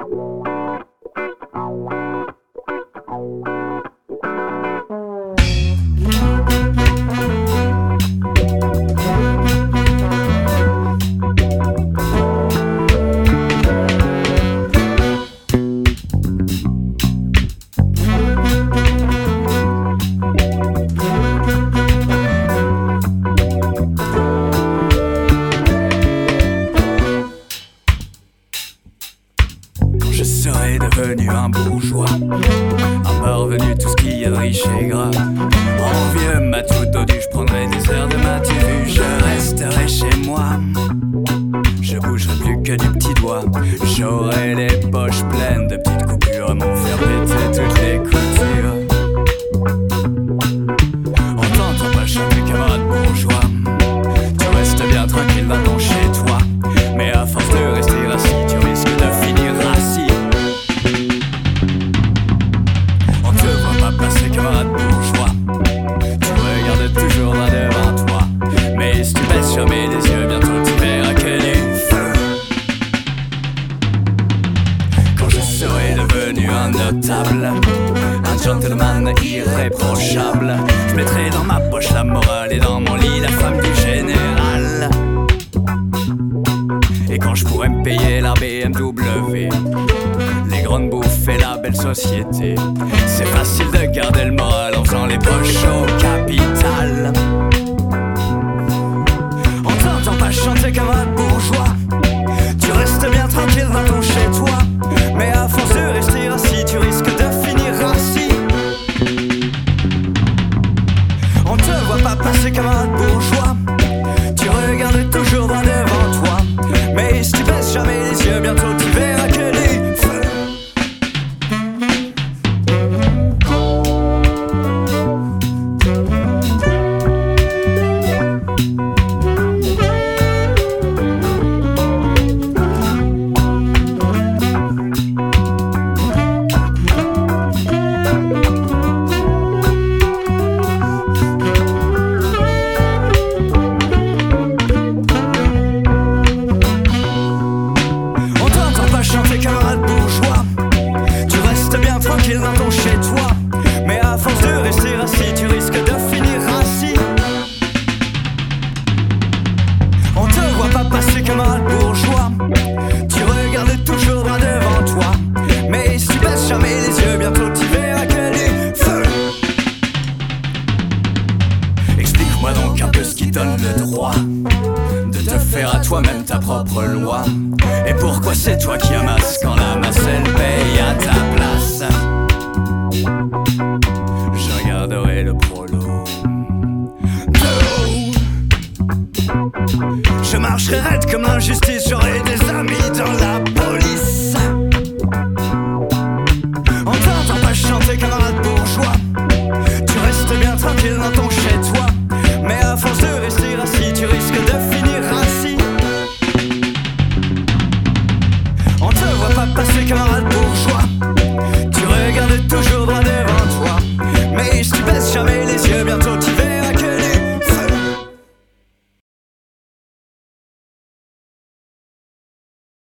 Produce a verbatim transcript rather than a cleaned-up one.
devenu un bourgeois, un parvenu, tout ce qu'il y a de riche et gras. En vieux matou dodu, je prendrai des airs de ma T V. Je resterai chez moi, je bougerai plus que du petit doigt. J'aurai les poches pleines de petites coupures à m'en faire péter toutes les coutures. On t'entend pas chanter, camarade bourgeois. Tu restes bien tranquille dans ton chez-toi, mais à force de rester assis, tu risques de finir assis. On te voit pas passer, camarade bourgeois. Tu regardes toujours là devant toi, mais si tu baisses jamais les yeux, bientôt tu verras que du feu. Quand je serai devenu un notable, un gentleman irréprochable, je mettrai dans ma poche la morale et dans mon lit la femme du général. Et quand je pourrais me payer la B M W, les grandes bouffes et la belle société, c'est facile de garder le moral en faisant les poches au capital. On t'entend pas chanter, camarade bourgeois. Tu restes bien tranquille dans ton chez-toi, mais à force de rester assis, tu risques de finir assis. On te voit pas passer, camarade bourgeois. Tu regardes toujours droit devant toi, mais si tu baisses jamais les yeux, bientôt tu verras que du feu. Camarade bourgeois, tu restes bien tranquille dans ton chez-toi, mais à force de rester assis, tu risques de finir assis. On te voit pas passer, camarade bourgeois. Tu regardes toujours droit devant toi, mais si tu baisses jamais les yeux, bientôt tu verras que du feu. Explique-moi donc un peu ce qui donne le droit de te faire à toi-même ta propre loi. Et pourquoi c'est toi qui amasses quand la masse elle paye à ta place? Je regarderai le prolo de haut. Je marcherai raide comme l'injustice, j'aurai des amis dans la police.